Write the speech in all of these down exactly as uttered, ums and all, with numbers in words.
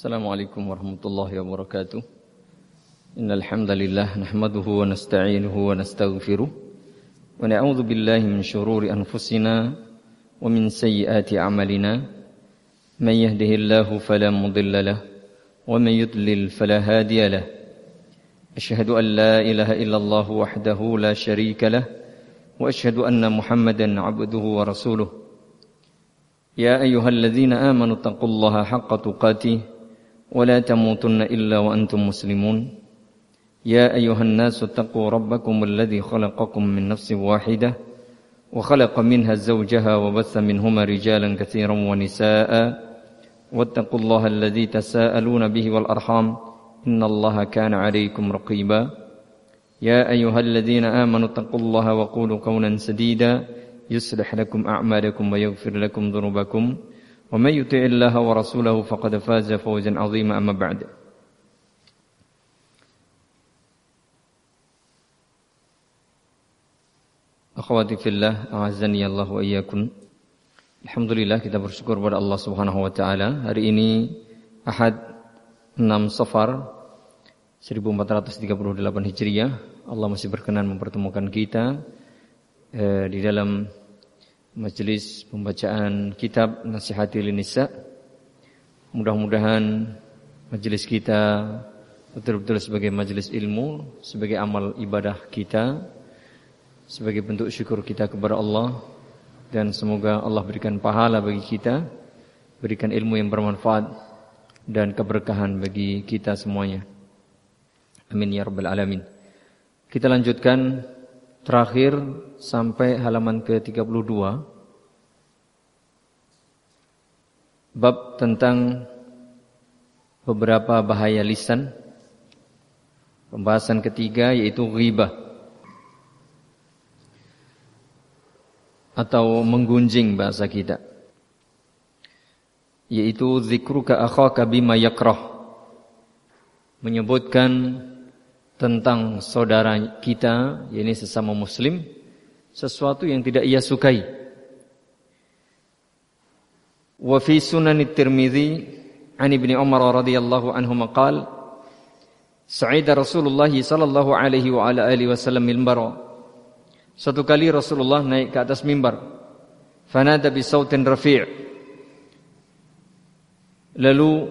Assalamualaikum warahmatullahi wabarakatuh. Innal hamdalillah nahmaduhu wa nasta'inuhu wa nastaghfiruh wa na'udzu billahi min shururi anfusina wa min sayyiati a'malina. Man yahdihillahu fala mudilla lahu wa man yudlil fala hadiya lahu. Asyhadu an la ilaha illallah wahdahu la syarika lahu wa asyhadu anna Muhammadan 'abduhu wa rasuluh. Ya ayyuhalladzina amanu taqullaha haqqa tuqatih ولا تموتن إلا وأنتم مسلمون يا أيها الناس اتقوا ربكم الذي خلقكم من نفس واحدة وخلق منها زوجها وبث منهما رجالا كثيرا ونساء واتقوا الله الذي تساءلون به والأرحام إن الله كان عليكم رقيبا يا أيها الذين آمنوا اتقوا الله وقولوا قولا سديدا يصلح لكم أعمالكم ويغفر لكم ذنوبكم ومن يطع الله ورسوله فقد فاز فوزا عظيما أما بعد. Akhwati fillah, a'azzani Allah wa iyyakum. Alhamdulillah, kita bersyukur kepada Allah Subhanahu wa taala. Hari ini Ahad enam Safar seribu empat ratus tiga puluh delapan Hijriah. Allah masih berkenan mempertemukan kita eh, di dalam majelis pembacaan kitab Nasihatil Nisa. Mudah-mudahan majelis kita betul-betul sebagai majelis ilmu, sebagai amal ibadah kita, sebagai bentuk syukur kita kepada Allah, dan semoga Allah berikan pahala bagi kita, berikan ilmu yang bermanfaat dan keberkahan bagi kita semuanya. Amin ya rabbal alamin. Kita lanjutkan terakhir sampai halaman ke tiga puluh dua, bab tentang beberapa bahaya lisan. Pembahasan ketiga yaitu ghibah atau menggunjing bahasa kita, yaitu zikruka akhaka bima yakrah, menyebutkan tentang saudara kita, yakni sesama muslim, sesuatu yang tidak ia sukai. Wa fi Sunan At-Tirmidzi an Ibnu Umar radhiyallahu anhu maqal sa'ida Rasulullah sallallahu alaihi wa ala alihi wasallam mimbar. Suatu kali Rasulullah naik ke atas mimbar, fanada bi sautin rafi', lalu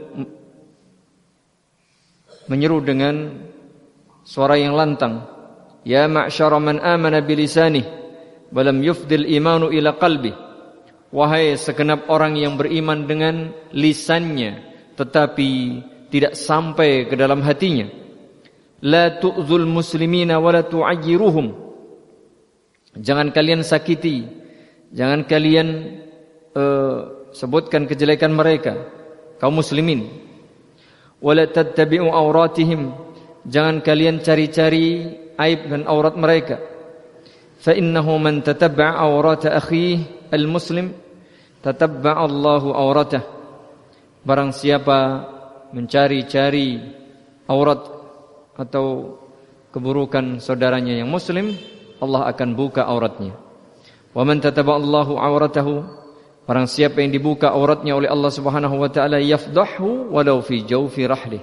menyeru dengan suara yang lantang, ya ma'syara man amana bilisanihi wa lam yufdil imanu ila qalbi, wahai segenap orang yang beriman dengan lisannya tetapi tidak sampai ke dalam hatinya, la tu'zul muslimina wa la tu'ayyiruhum, jangan kalian sakiti, jangan kalian uh, sebutkan kejelekan mereka, kaum muslimin, wa la tattabi'u awratihim, jangan kalian cari-cari aib dan aurat mereka. Fa innahu man tatabba'a awrata akhihi al-muslim tatabba'a Allahu awratah. Barang siapa mencari-cari aurat atau keburukan saudaranya yang muslim, Allah akan buka auratnya. Wa man tatabba'a Allahu awratahu, barang siapa yang dibuka auratnya oleh Allah Subhanahu wa taala, yafdahu walau fi jawfi rahlih,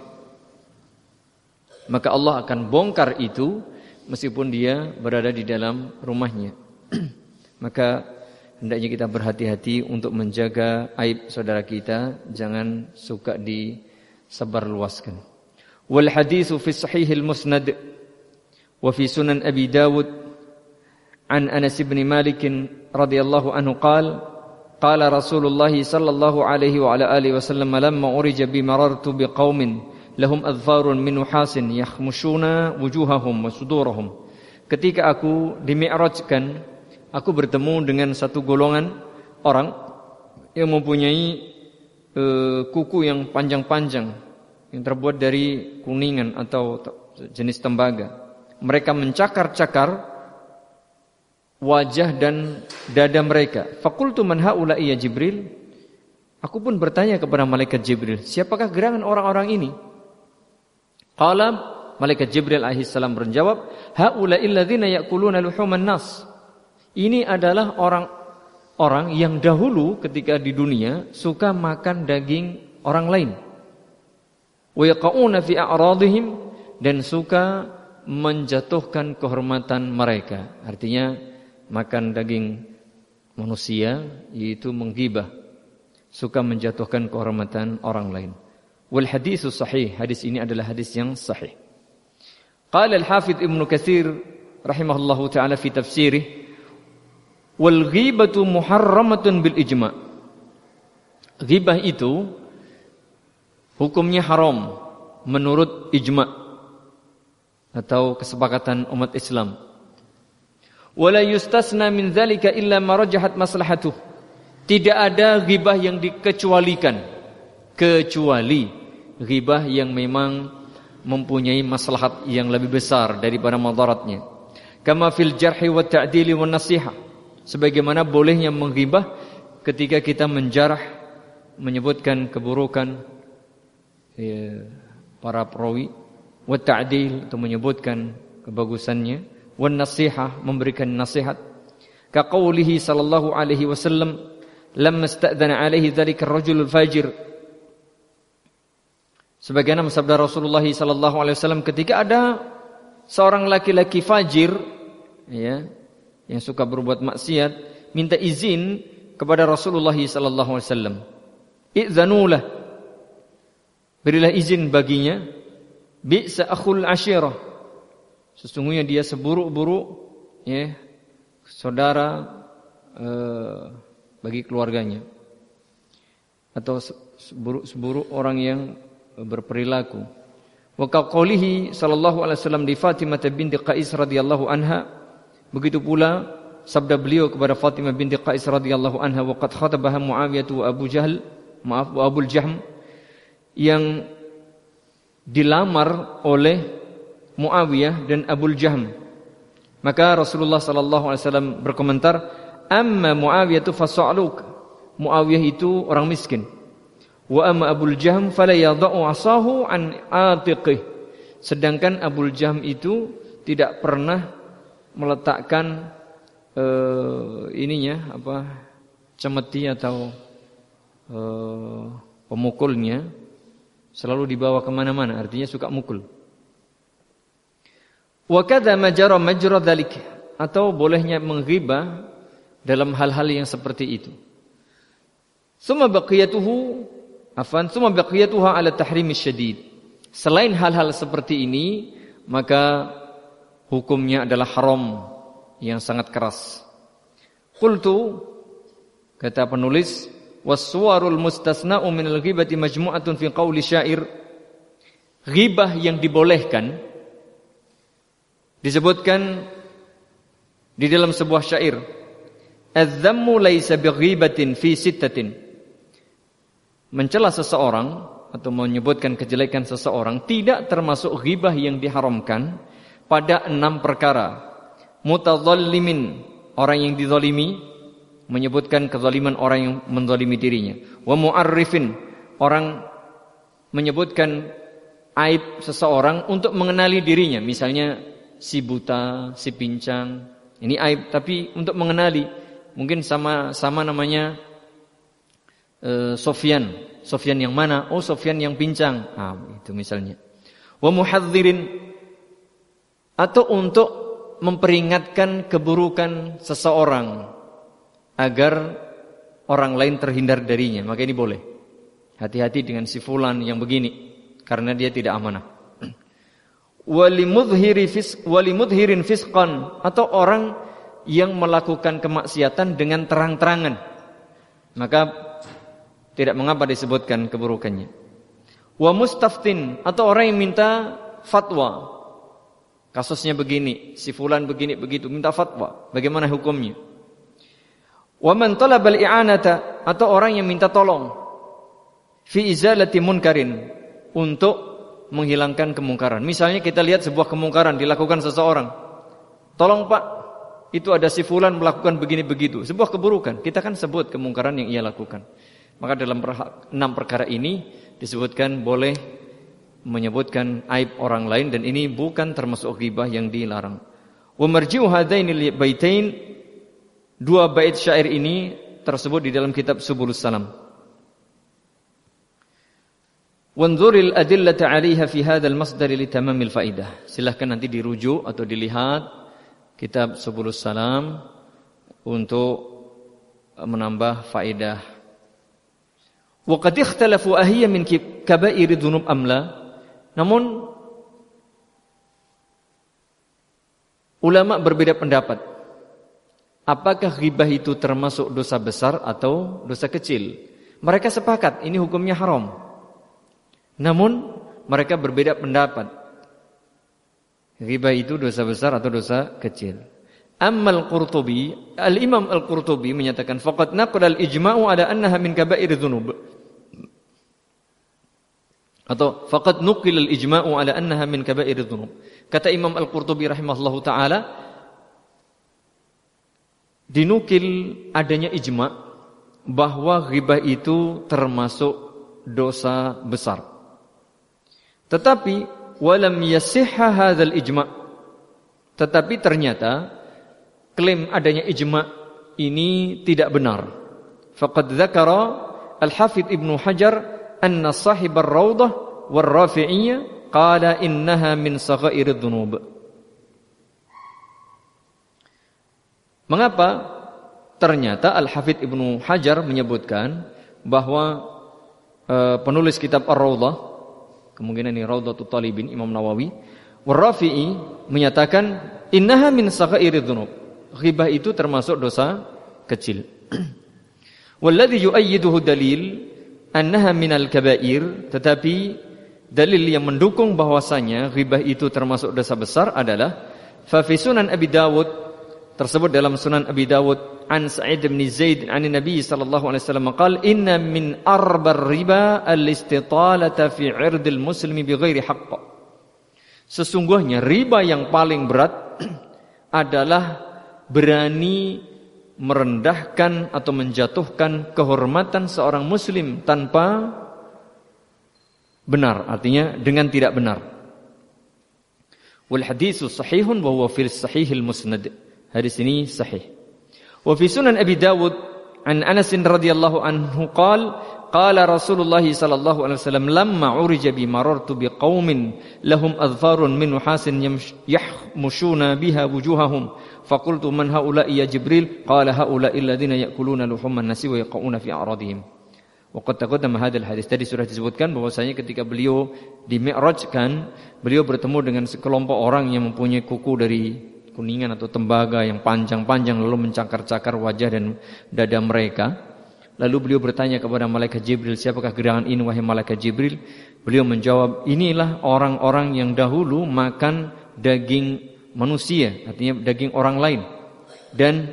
maka Allah akan bongkar itu meskipun dia berada di dalam rumahnya. Maka hendaknya kita berhati-hati untuk menjaga aib saudara kita, jangan suka disebarluaskan. Wal haditsu fi sahihil musnad wa fi sunan Abi Dawud an Anas bin Malik radhiyallahu anhu qala qala Rasulullah sallallahu alaihi wa ala alihi wasallam lamma urija bi marartu biqaumin lahum adfarun min nuhasin yakhmushuna wujuhahum wa sudurahum. Ketika aku dimi'rajkan, aku bertemu dengan satu golongan orang yang mempunyai e, kuku yang panjang-panjang yang terbuat dari kuningan atau jenis tembaga. Mereka mencakar-cakar wajah dan dada mereka. Faqultu man haula'i ya Jibril? Aku pun bertanya kepada malaikat Jibril, siapakah gerangan orang-orang ini? Qala, malaikat Jibril alaihi salam menjawab, haula'i alladzina ya'kuluna luhuman nas. Ini adalah orang-orang yang dahulu ketika di dunia suka makan daging orang lain. wa yaqauna fi a'radihim, dan suka menjatuhkan kehormatan mereka. Artinya makan daging manusia yaitu menggibah, suka menjatuhkan kehormatan orang lain. Wal haditsu sahih, hadis ini adalah hadis yang sahih. Qala al-Hafidz Ibnu Katsir rahimahullahu taala fi tafsirih, wal ghibatu muharramatun bil ijma'. Ghibah itu hukumnya haram menurut ijma' atau kesepakatan umat Islam. Wala yustasna min dzalika illa ma rajahat maslahatuh. Tidak ada ghibah yang dikecualikan kecuali ghibah yang memang mempunyai maslahat yang lebih besar daripada madaratnya. Kama fil jarhi wa ta'dili wa nasihah. Sebagaimana bolehnya menghibah ketika kita menjarah, menyebutkan keburukan ya, para perawi, wa ta'dil, atau menyebutkan kebagusannya, wa nasihah, memberikan nasihat. Ka qaulihi sallallahu alaihi wasallam, lamma ista'dana alaihi dzalika ar-rajulul fajir. Sebagaimana sabda Rasulullah sallallahu alaihi wasallam ketika ada seorang laki-laki fajir ya, yang suka berbuat maksiat, minta izin kepada Rasulullah sallallahu alaihi wasallam. I'dzanulah, berilah izin baginya. Bi'sa akhul ashirah, sesungguhnya dia seburuk-buruk ya, saudara eh, bagi keluarganya, atau seburuk-seburuk orang yang berperilaku. Wa qaulihi sallallahu alaihi wasallam di Fatimah binti Qais radhiyallahu anha, begitu pula sabda beliau kepada Fatimah binti Qais radhiyallahu anha, wa qad khatabaha Muawiyah wa Abu Jahl, maaf wa Abu Jahm, yang dilamar oleh Muawiyah dan Abu Jahm. Maka Rasulullah sallallahu alaihi wasallam berkomentar, amma Muawiyah tu fas'aluk, Muawiyah itu orang miskin. Wa amma Abu Jahm fala yadau asahu an atiqih, sedangkan Abu Jahm itu tidak pernah meletakkan uh, ininya apa cemeti atau uh, pemukulnya selalu dibawa kemana-mana, artinya suka mukul. Wa kadza majara majra dzalik, atau bolehnya menghibah dalam hal-hal yang seperti itu. Summa baqiyatuhu afan summa baqiyatuha ala tahrimis syadid. Selain hal-hal seperti ini, maka hukumnya adalah haram yang sangat keras. Qultu, kata penulis, was-suwarul mustasna'u minal ghibati majmu'atun fi qauli syair. Ghibah yang dibolehkan disebutkan di dalam sebuah syair. Az-zammu laisa bighibatin fi sittatin. Mencela seseorang atau menyebutkan kejelekan seseorang tidak termasuk ghibah yang diharamkan pada enam perkara. Mutadzallimin, orang yang dizalimi, menyebutkan kezaliman orang yang menzalimi dirinya. Wa mu'arrifin, orang menyebutkan aib seseorang untuk mengenali dirinya. Misalnya si buta, si pincang, ini aib tapi untuk mengenali. Mungkin sama sama namanya uh, Sofyan. Sofyan yang mana? Oh, Sofyan yang pincang. Ah, itu misalnya. Wa muhadzirin, atau untuk memperingatkan keburukan seseorang agar orang lain terhindar darinya, maka ini boleh. Hati-hati dengan si fulan yang begini, karena dia tidak amanah. Walimudhiri fisq, walimudhirin fisqan, atau orang yang melakukan kemaksiatan dengan terang-terangan, maka tidak mengapa disebutkan keburukannya. Wa mustaftin, atau orang yang minta fatwa. Kasusnya begini, si fulan begini begitu, minta fatwa, bagaimana hukumnya? Wa man talabal i'anata, atau orang yang minta tolong fi izalati munkarin, untuk menghilangkan kemungkaran. Misalnya kita lihat sebuah kemungkaran dilakukan seseorang. Tolong Pak, itu ada si fulan melakukan begini begitu, sebuah keburukan. Kita kan sebut kemungkaran yang ia lakukan. Maka dalam enam perkara ini disebutkan boleh menyebutkan aib orang lain, dan ini bukan termasuk ghibah yang dilarang. Wa marji'u hadainil baitain, dua bait syair ini tersebut di dalam kitab Subulus Salam. Wanzuril adillata 'alaiha fi hadzal masdar li tamamil faidah. Silakan nanti dirujuk atau dilihat kitab Subulus Salam untuk menambah faedah. Wa qad ikhtalafu ahiyya min kaba'iri dzunub amla. Namun ulama berbeda pendapat. Apakah ghibah itu termasuk dosa besar atau dosa kecil? Mereka sepakat ini hukumnya haram. Namun mereka berbeda pendapat. Ghibah itu dosa besar atau dosa kecil. Ammal Qurtubi, Al-Imam Al-Qurtubi menyatakan faqad naqala al-ijma'u ala annaha min kaba'ir dzunub. Atau faqad nuqila al-ijma'u ala annaha min kaba'ir dzunub. Kata Imam Al-Qurtubi rahimahullahu taala, dinukil adanya ijma' bahwa ghibah itu termasuk dosa besar. Tetapi walam yasihha hadzal ijma'. Tetapi ternyata klaim adanya ijma' ini tidak benar. Faqad dzakara Al-Hafidz Ibnu Hajar anna sahibar Raudhah war Rafi'iyyah qala innaha min saghairidz dzunub. Mengapa? Ternyata Al-Hafidz Ibnu Hajar menyebutkan bahwa e, penulis kitab Ar-Raudhah, kemungkinan ini Raudhatul Talibin Imam Nawawi, war-Rafi'i menyatakan innaha min saghairidz dzunub. Ghibah itu termasuk dosa kecil. Walladzi yu'ayyiduhu dalil annaha minal kaba'ir, tetapi dalil yang mendukung bahwasanya ghibah itu termasuk dosa besar adalah fa fi Sunan Abi Dawud, tersebut dalam Sunan Abi Dawud an Sa'id bin Zaid an Nabi sallallahu alaihi wasallam qala inna min arbar riba al-istitalata fi 'irdil muslimi bighairi haqq. Sesungguhnya riba yang paling berat adalah berani merendahkan atau menjatuhkan kehormatan seorang muslim tanpa benar, artinya dengan tidak benar. Wal haditsu sahihun wa huwa fil sahihil musnad. Hadis ini sahih. Wa fi Sunan Abi Dawud an Anas radhiyallahu anhu qala qala Rasulullah sallallahu alaihi wasallam lamma urija bi marartu bi qaumin lahum adfarun min nuhasin yahmushuna biha wujuhahum faqultu man haula'i ya Jibril qala haula'i alladziina ya'kuluna luhuman nasi wa yaqauna fi a'radihim. Wa qad taqaddama hadzal hadis. Tadi sudah disebutkan bahwasanya ketika beliau dimi'rajkan, beliau bertemu dengan sekelompok orang yang mempunyai kuku dari kuningan atau tembaga yang panjang-panjang lalu mencakar-cakar wajah dan dada mereka. Lalu beliau bertanya kepada malaikat Jibril, siapakah gerangan ini wahai malaikat Jibril? Beliau menjawab, inilah orang-orang yang dahulu makan daging manusia, artinya daging orang lain, dan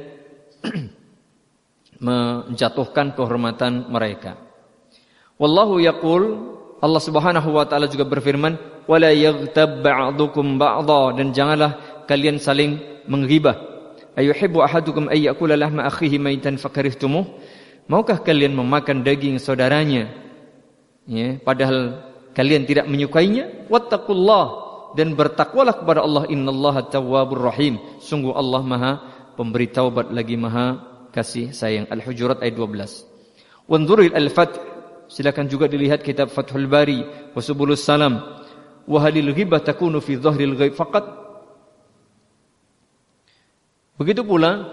menjatuhkan kehormatan mereka. Wallahu yaqul, Allah Subhanahu wa taala juga berfirman, wala yaghtab ba'dukum ba'dha, dan janganlah kalian saling menggibah. Ayuhibbu ahadukum ay ya'kula lahma akhihi maitan fakarihtumuh? Maukah kalian memakan daging saudaranya, ya, padahal kalian tidak menyukainya? Wattaqullah, dan bertakwalah kepada Allah, innallaha tawwabur rahim. Sungguh Allah Maha pemberi taubat lagi Maha kasih sayang. Al-Hujurat ayat dua belas. Wanzuril al-Fath, silakan juga dilihat kitab Fathul Bari wa Subulus Salam. Wa halil ghibah takunu fi dhahril ghaib faqat. Begitu pula,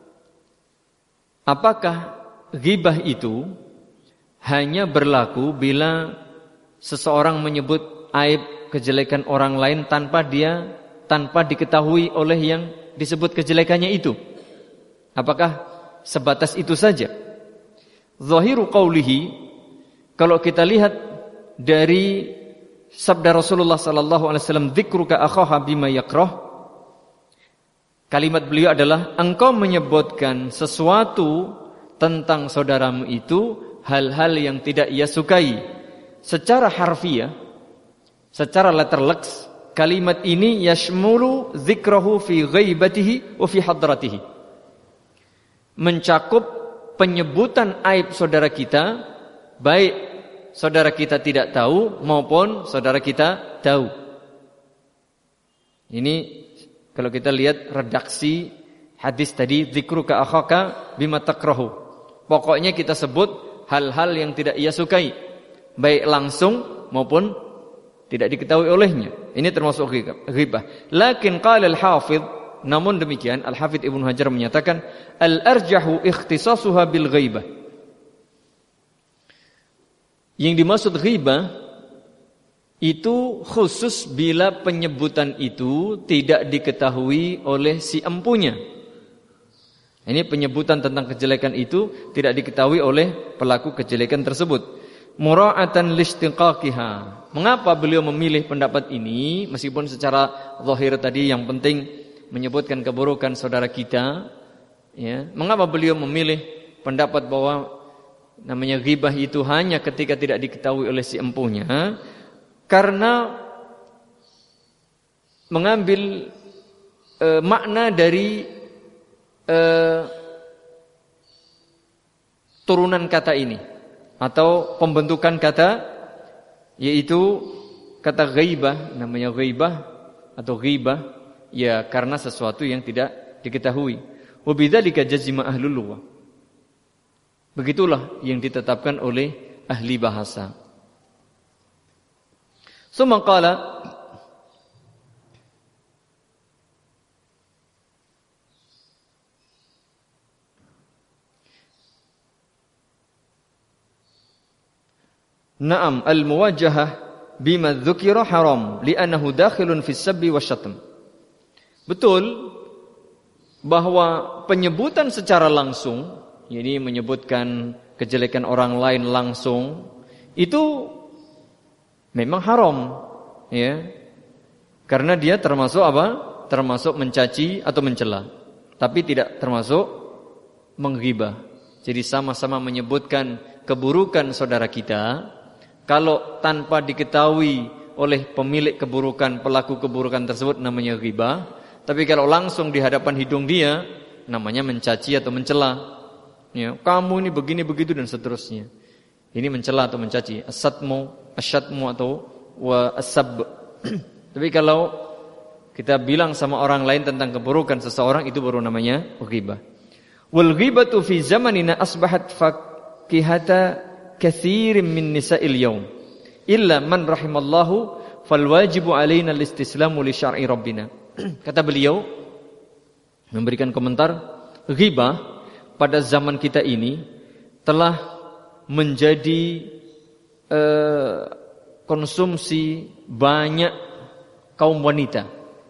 apakah ghibah itu hanya berlaku bila seseorang menyebut aib kejelekan orang lain tanpa dia tanpa diketahui oleh yang disebut kejelekannya itu? Apakah sebatas itu saja? Zahiru qaulihi, kalau kita lihat dari sabda Rasulullah sallallahu alaihi wasallam, dzikruka akhaha bima yakrah, kalimat beliau adalah engkau menyebutkan sesuatu tentang saudaramu itu hal-hal yang tidak ia sukai. Secara harfiah, secara letterleks, kalimat ini yashmulu dzikrahu fi ghaibatihi wa fi hadratihi, mencakup penyebutan aib saudara kita, baik saudara kita tidak tahu maupun saudara kita tahu. Ini kalau kita lihat redaksi hadis tadi, dzikruka akhaka bima takrahu, pokoknya kita sebut hal-hal yang tidak ia sukai, baik langsung maupun tidak diketahui olehnya. Ini termasuk ghibah. Lakin qala al-Hafidh, namun demikian Al-Hafidh Ibnu Hajar menyatakan al-arjahu ikhtisasuha bil ghaibah. Yang dimaksud ghibah itu khusus bila penyebutan itu tidak diketahui oleh si empunya. Ini penyebutan tentang kejelekan itu tidak diketahui oleh pelaku kejelekan tersebut. Mura'atan listiqaqiha. Mengapa beliau memilih pendapat ini meskipun secara zahir tadi yang penting menyebutkan keburukan saudara kita, ya. Mengapa beliau memilih pendapat bahwa namanya ghibah itu hanya ketika tidak diketahui oleh si empunya? Karena mengambil e, makna dari e, turunan kata ini atau pembentukan kata, yaitu kata ghaibah, namanya ghaibah atau ghibah, ya karena sesuatu yang tidak diketahui. Wa bidzalika jazima ahlul lughah. Begitulah yang ditetapkan oleh ahli bahasa. Summa qala Naam al-muwajjahah bima dzukira haram li'annahu dakhilun fi sabbi wasyatm. Betul bahwa penyebutan secara langsung, ini menyebutkan kejelekan orang lain langsung, itu memang haram, ya. Karena dia termasuk apa? Termasuk mencaci atau mencela, tapi tidak termasuk menghibah. Jadi sama-sama menyebutkan keburukan saudara kita. Kalau tanpa diketahui oleh pemilik keburukan, pelaku keburukan tersebut namanya ghibah. Tapi kalau langsung di hadapan hidung dia, namanya mencaci atau mencela. Ya, kamu ini begini begitu dan seterusnya. Ini mencela atau mencaci. Asatmu, asyatmu atau wa asab. Tapi kalau kita bilang sama orang lain tentang keburukan seseorang, itu baru namanya ghibah. Wal ghibatu fi zamanina asbahat fakihata katsirin min nisa'il yaum illa man rahimallahu fal wajibu alaina al-istislamu li syar'i rabbina. Kata beliau memberikan komentar, ghibah pada zaman kita ini telah menjadi eh, konsumsi banyak kaum wanita,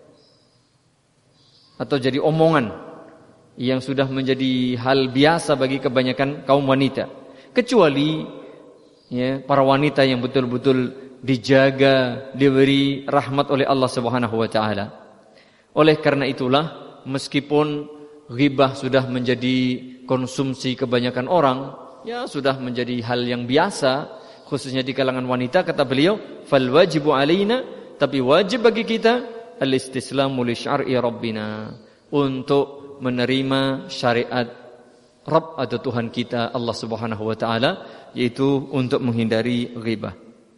atau jadi omongan yang sudah menjadi hal biasa bagi kebanyakan kaum wanita, kecuali ya, para wanita yang betul-betul dijaga, diberi rahmat oleh Allah Subhanahu wa taala. Oleh karena itulah, meskipun ghibah sudah menjadi konsumsi kebanyakan orang, ya sudah menjadi hal yang biasa, khususnya di kalangan wanita, kata beliau, fal wajibu alaina, tapi wajib bagi kita al-istislamu li syar'i rabbina, untuk menerima syariat Rabb atau Tuhan kita Allah Subhanahu wa taala, yaitu untuk menghindari ghibah.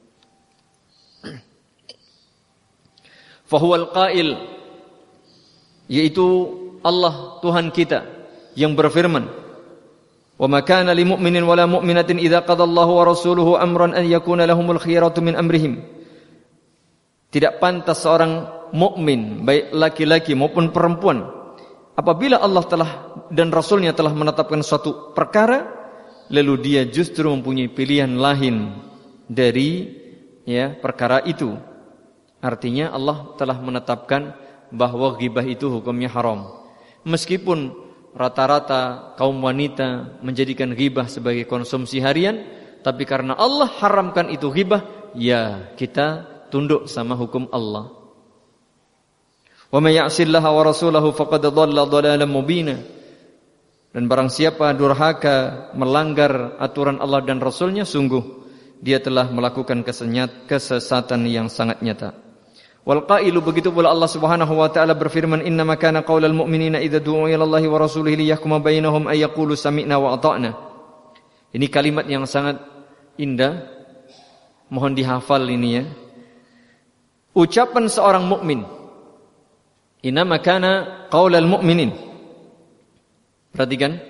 Fa huwal qail, yaitu Allah Tuhan kita yang berfirman, wa ma kana lil mu'minin wala mu'minatin idza qadallahu wa rasuluhu amran an yakuna lahumul khiyaratu min amrihim. Tidak pantas seorang mukmin, baik laki-laki maupun perempuan, apabila Allah telah dan Rasulnya telah menetapkan suatu perkara, lalu dia justru mempunyai pilihan lain dari ya perkara itu. Artinya Allah telah menetapkan bahwa ghibah itu hukumnya haram. Meskipun rata-rata kaum wanita menjadikan ghibah sebagai konsumsi harian, tapi karena Allah haramkan itu ghibah, ya kita tunduk sama hukum Allah. Wa may ya'sillaha wa rasulahu faqad dhalla dhalalan mubina. Dan barang siapa durhaka melanggar aturan Allah dan Rasulnya, sungguh dia telah melakukan kesenyat, kesesatan yang sangat nyata. Wal qailu, begitu pula Allah Subhanahu wa taala berfirman, innama kana qaulal mu'minina idza du'u ila Allahi wa rasulihi liyahkuma bainahum ay yaqulu sami'na wa ata'na. Ini kalimat yang sangat indah, mohon dihafal ini ya. Ucapan seorang mukmin, innama kana qaulal mu'minin. Perhatikan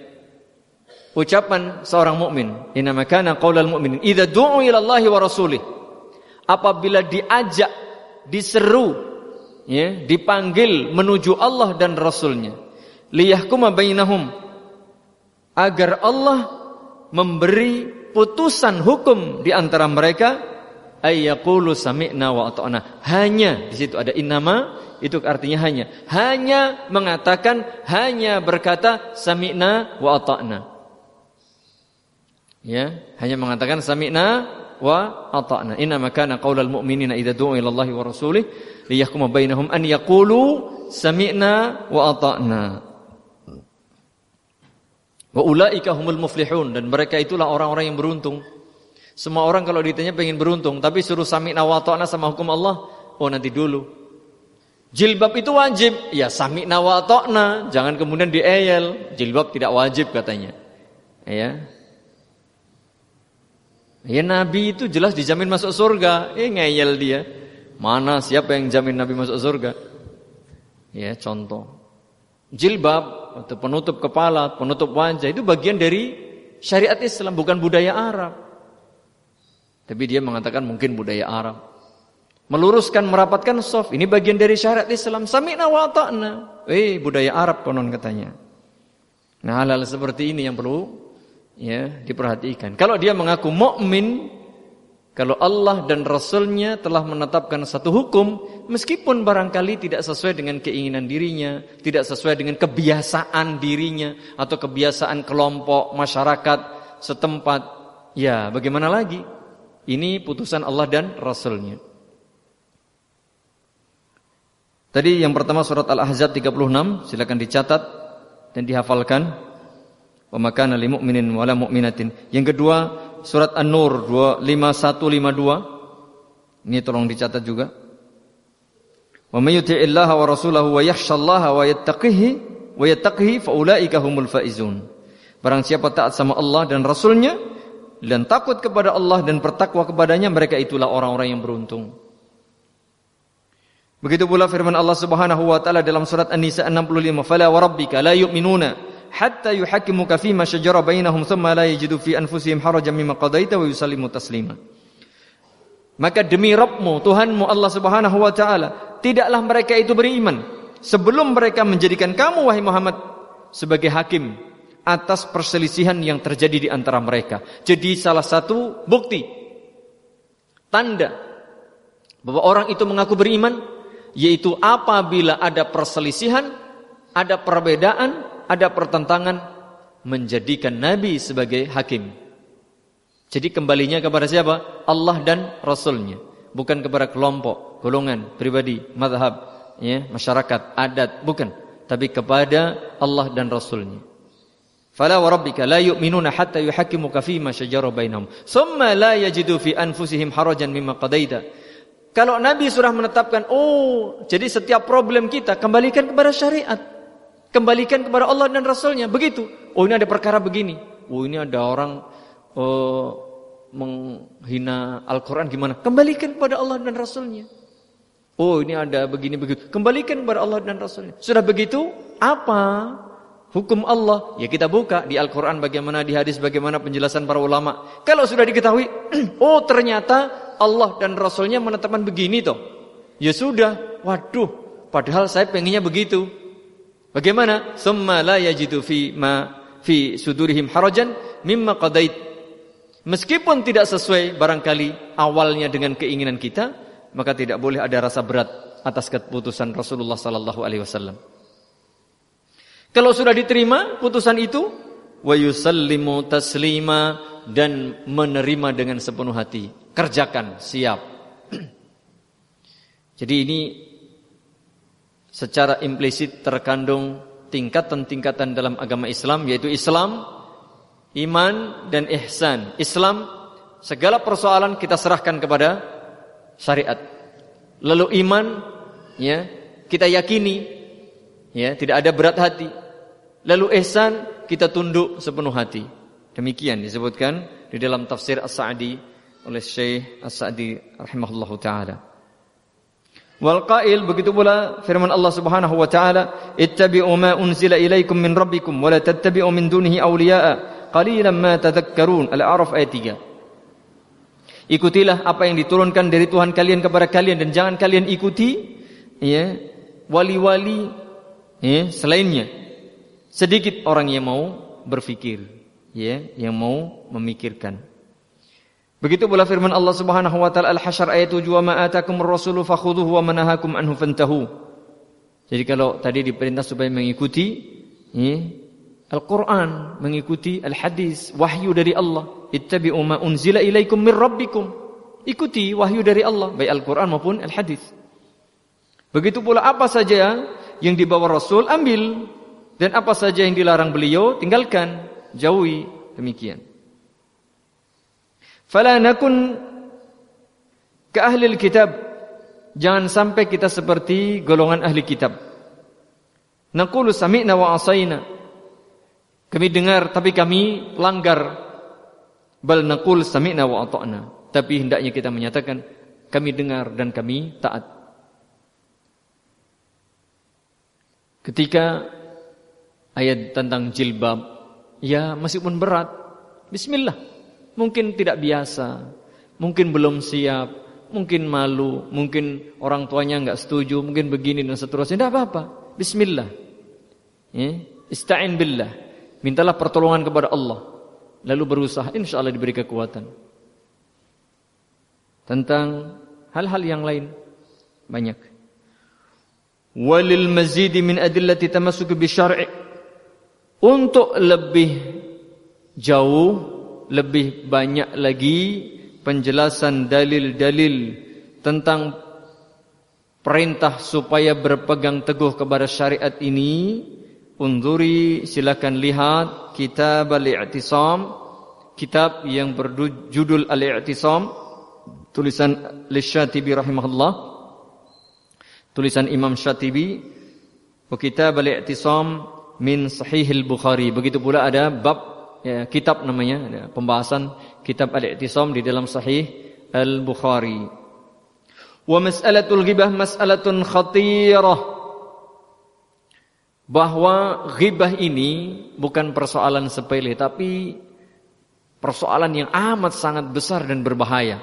ucapan seorang mukmin, innama kana qaulal mu'minin idza du'u ila Allahi wa rasulihi, apabila diajak, diseru, ya, dipanggil menuju Allah dan Rasul-Nya, liyahkuma bainahum, agar Allah memberi putusan hukum di antara mereka, ayyaqulu sami'na wa ata'na. Hanya di situ ada innama, itu artinya hanya. Hanya mengatakan, hanya berkata sami'na wa ata'na. Ya, hanya mengatakan sami'na wa ata'na. Innama kana qaulal mu'minina idza du'u ila Allahi wa rasulih liyahkuma bainahum an yaqulu sami'na wa ata'na. Wa ulaika humul muflihun, dan mereka itulah orang-orang yang beruntung. Semua orang kalau ditanya pengen beruntung, tapi suruh sami'na wa ata'na sama hukum Allah, oh nanti dulu. Jilbab itu wajib, ya sami'na wa ata'na, jangan kemudian dieyel. Jilbab tidak wajib katanya. Ya. Ya Nabi itu jelas dijamin masuk surga, eh ngeyel dia. Mana siapa yang jamin Nabi masuk surga? Ya, contoh. Jilbab atau penutup kepala, penutup wajah itu bagian dari syariat Islam, bukan budaya Arab. Tapi dia mengatakan mungkin budaya Arab. Meluruskan, merapatkan shaf, ini bagian dari syariat Islam. Sami'na wa ata'na. Eh, budaya Arab konon katanya. Nah, hal-hal seperti ini yang perlu ya diperhatikan. Kalau dia mengaku mukmin, kalau Allah dan Rasul-Nya telah menetapkan satu hukum, meskipun barangkali tidak sesuai dengan keinginan dirinya, tidak sesuai dengan kebiasaan dirinya, atau kebiasaan kelompok masyarakat setempat, ya bagaimana lagi? Ini putusan Allah dan Rasul-Nya. Tadi yang pertama surat Al-Ahzab tiga puluh enam, silakan dicatat dan dihafalkan. Wa ma kana lil mu'minin wala mu'minatin. Yang kedua surat An-Nur dua lima satu lima dua. Ini tolong dicatat juga. Wa may yuti'illaha wa rasulahu wa yakhshallaha wa yattaqihi wa yattaqihi fa ulaika humul faizun. Barang siapa taat sama Allah dan Rasul-Nya dan takut kepada Allah dan bertakwa kepadanya, mereka itulah orang-orang yang beruntung. Begitu pula firman Allah Subhanahu wa taala dalam surat An-Nisa enam puluh lima, "Fala wa rabbika la yu'minuna hatta yuhakkimuka fima shajara bainahum thumma la yajidu fi anfusihim harajan mimma qadaita wa yusallimu taslima." Maka demi Rabbmu, Tuhanmu Allah Subhanahu wa taala, tidaklah mereka itu beriman sebelum mereka menjadikan kamu wahai Muhammad sebagai hakim atas perselisihan yang terjadi di antara mereka. Jadi salah satu bukti tanda bahwa orang itu mengaku beriman, yaitu apabila ada perselisihan, ada perbedaan, ada pertentangan, menjadikan Nabi sebagai hakim. Jadi kembalinya kepada siapa? Allah dan Rasul-Nya, bukan kepada kelompok, golongan, pribadi, mazhab, ya, masyarakat, adat, bukan, tapi kepada Allah dan Rasul-Nya. Fala wa rabbika la yu'minuna hatta yuhakkimuka fima shajara bainahum thumma la yajidu fi anfusihim harajan mimma qadaita. Kalau Nabi sudah menetapkan, oh, jadi setiap problem kita kembalikan kepada syariat, kembalikan kepada Allah dan Rasul-Nya. Begitu. Oh, ini ada perkara begini. Oh, ini ada orang oh, menghina Al-Quran gimana? Kembalikan kepada Allah dan Rasul-Nya. Oh, ini ada begini begitu. Kembalikan kepada Allah dan Rasul-Nya. Sudah begitu, apa hukum Allah? Ya kita buka di Al-Quran bagaimana, di hadis bagaimana penjelasan para ulama. Kalau sudah diketahui, oh ternyata Allah dan Rasul-Nya menetapkan begini toh. Ya sudah, waduh, padahal saya pengennya begitu. Bagaimana? Summa la yajidu fi ma fi sudurihim harajan mimma qadait. Meskipun tidak sesuai barangkali awalnya dengan keinginan kita, maka tidak boleh ada rasa berat atas keputusan Rasulullah sallallahu alaihi wasallam. Kalau sudah diterima putusan itu, wa yusallimu taslima, dan menerima dengan sepenuh hati. Kerjakan, siap. Jadi ini secara implisit terkandung tingkatan-tingkatan dalam agama Islam, yaitu Islam, iman, dan ihsan. Islam, segala persoalan kita serahkan kepada syariat. Lalu iman, ya, kita yakini, ya, tidak ada berat hati. Lalu ihsan, kita tunduk sepenuh hati. Demikian disebutkan di dalam tafsir As-Sa'di oleh Syekh As-Sa'di rahimahullahu taala. Wal qail, begitu pula firman Allah Subhanahu wa taala, ittabi'u ma unzila ilaikum min rabbikum wa la tattabi'u min dunihi awliya'a qalilan ma tadhakkarun. Al-A'raf ayat tiga. Ikutilah apa yang diturunkan dari Tuhan kalian kepada kalian dan jangan kalian ikuti ya wali-wali ya selainnya. Sedikit orang yang mau berfikir, ya, yang mau memikirkan. Begitu pula firman Allah Subhanahu wa taala Al-Hasyr ayat tujuh, "Wa ma atakumur rasulu fakhudhuhu wa ma nahakum anhu fantahu." Jadi kalau tadi diperintah supaya mengikuti ya, Al-Quran, mengikuti Al-Hadis, wahyu dari Allah. Ittabi'u ma unzila ilaikum min rabbikum. Ikuti wahyu dari Allah, baik Al-Quran maupun Al-Hadis. Begitu pula apa saja yang dibawa Rasul, ambil. Dan apa saja yang dilarang beliau, tinggalkan, jauhi. Demikian. Fala nakun ka ahlil kitab. Jangan sampai kita seperti golongan ahli kitab. Naqulu sami'na wa asayna. Kami dengar tapi kami langgar. Bal naqul sami'na wa ata'na. Tapi hendaknya kita menyatakan kami dengar dan kami taat. Ketika ayat tentang jilbab, ya meskipun berat, bismillah. Mungkin tidak biasa, mungkin belum siap, mungkin malu, mungkin orang tuanya enggak setuju, mungkin begini dan seterusnya. Tidak apa-apa, bismillah. Ya, ista'in billah. Mintalah pertolongan kepada Allah. Lalu berusaha, insya Allah diberi kekuatan. Tentang hal-hal yang lain banyak. Walil mazidi min adillati tamassuki bi syar'i. Untuk lebih jauh, lebih banyak lagi penjelasan dalil-dalil tentang perintah supaya berpegang teguh kepada syariat ini, unzuri, silakan lihat kitab Al-I'tisam, kitab yang berjudul Al-I'tisam, tulisan Al-Syatibi rahimahullah, tulisan Imam Syatibi, wa kitab Al-I'tisam min Sahih Al-Bukhari. Begitu pula ada bab ya, kitab namanya, ada pembahasan kitab Al-I'tisam di dalam Sahih Al-Bukhari. Wa mas'alatul ghibah mas'alatun khatirah. Bahwa ghibah ini bukan persoalan sepele, tapi persoalan yang amat sangat besar dan berbahaya.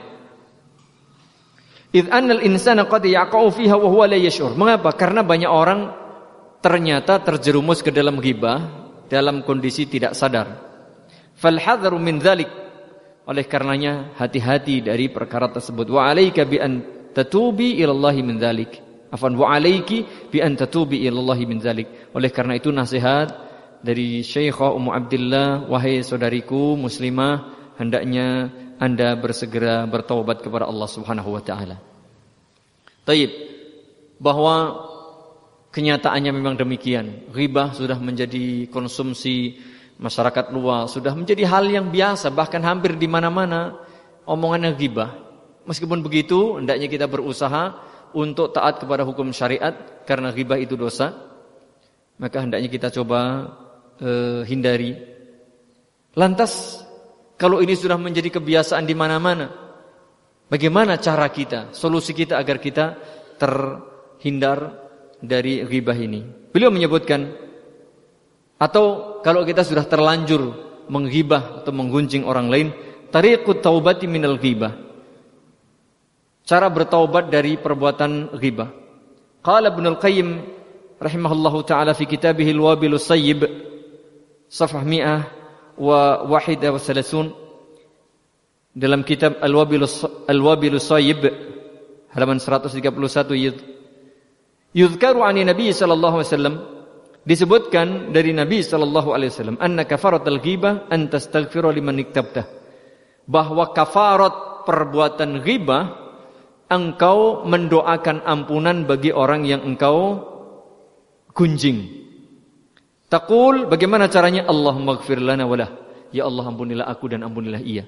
Idh annal insana qad yaqa'u fiha wa huwa la yash'ur. Mengapa? Karena banyak orang ternyata terjerumus ke dalam ghibah dalam kondisi tidak sadar. Fal hadharu min dzalik. Oleh karenanya hati-hati dari perkara tersebut. Wa 'alaika bi an tatubi ila Allah min dzalik. Afan wa 'alaiki bi an tatubi ila Allah min dzalik. Oleh karena itu nasihat dari Syekhah Ummu Abdillah, wahai saudariku muslimah, hendaknya Anda bersegera bertaubat kepada Allah Subhanahu wa taala. Taib, bahwa kenyataannya memang demikian. Ghibah sudah menjadi konsumsi masyarakat luas, sudah menjadi hal yang biasa, bahkan hampir di mana-mana omongannya ghibah. Meskipun begitu, hendaknya kita berusaha untuk taat kepada hukum syariat, karena ghibah itu dosa. Maka hendaknya kita coba eh, hindari. Lantas kalau ini sudah menjadi kebiasaan di mana-mana, bagaimana cara kita, solusi kita agar kita terhindar dari ghibah ini? Beliau menyebutkan, atau kalau kita sudah terlanjur menghibah atau menggunjing orang lain, tariqut taubati minal ghibah. Cara bertaubat dari perbuatan ghibah. Qala Ibnu Al-Qayyim rahimahullahu taala fi kitabih Al-Wabilus Sayyib, safhah mi'ah wa wahida wa salasun, dalam kitab Al-Wabilus Al-Wabilus Sayyib halaman seratus tiga puluh satu, yuzkaru 'ani Nabi sallallahu alaihi wasallam, disebutkan dari Nabi sallallahu alaihi wasallam, anna kafaratul ghibah an tastaghfira liman iktabtah, bahwa kafarat perbuatan ghibah engkau mendoakan ampunan bagi orang yang engkau gunjing. Taqul, bagaimana caranya? Allahumma ighfir lana walah, ya Allah ampunilah aku dan ampunilah ia.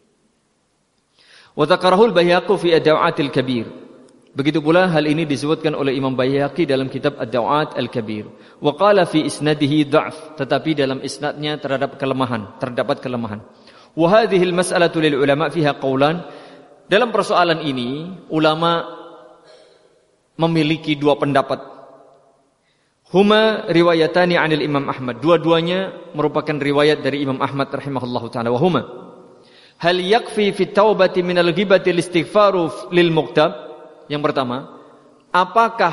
Wa takarahul Baihaqi fi ad-Da'aat al-Kabir. Begitu pula hal ini disebutkan oleh Imam Baihaqi dalam kitab Ad-Da'aat al-Kabir. Wa qala fi isnadihi dha'f, tetapi dalam isnadnya terdapat kelemahan, terdapat kelemahan. Wa hadhihi al-mas'alatu lil ulama fiha qaulan. Dalam persoalan ini ulama memiliki dua pendapat. Huma riwayatani 'anil Imam Ahmad. Dua-duanya merupakan riwayat dari Imam Ahmad rahimahullahu taala. Wa huma Hal yakfi fit taubati minal ghibati listighfaru lil muqtab? Yang pertama, apakah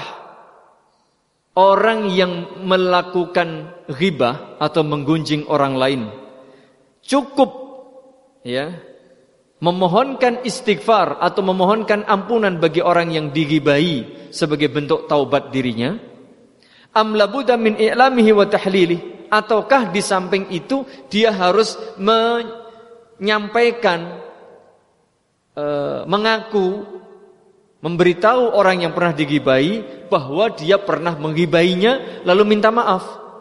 orang yang melakukan ghibah atau menggunjing orang lain cukup ya memohonkan istighfar atau memohonkan ampunan bagi orang yang dighibahi sebagai bentuk taubat dirinya? Am labuda min i'lamihi wa tahlilih? Ataukah di samping itu dia harus menyampaikan, e, mengaku, memberitahu orang yang pernah dighibahi bahwa dia pernah mengghibahinya lalu minta maaf?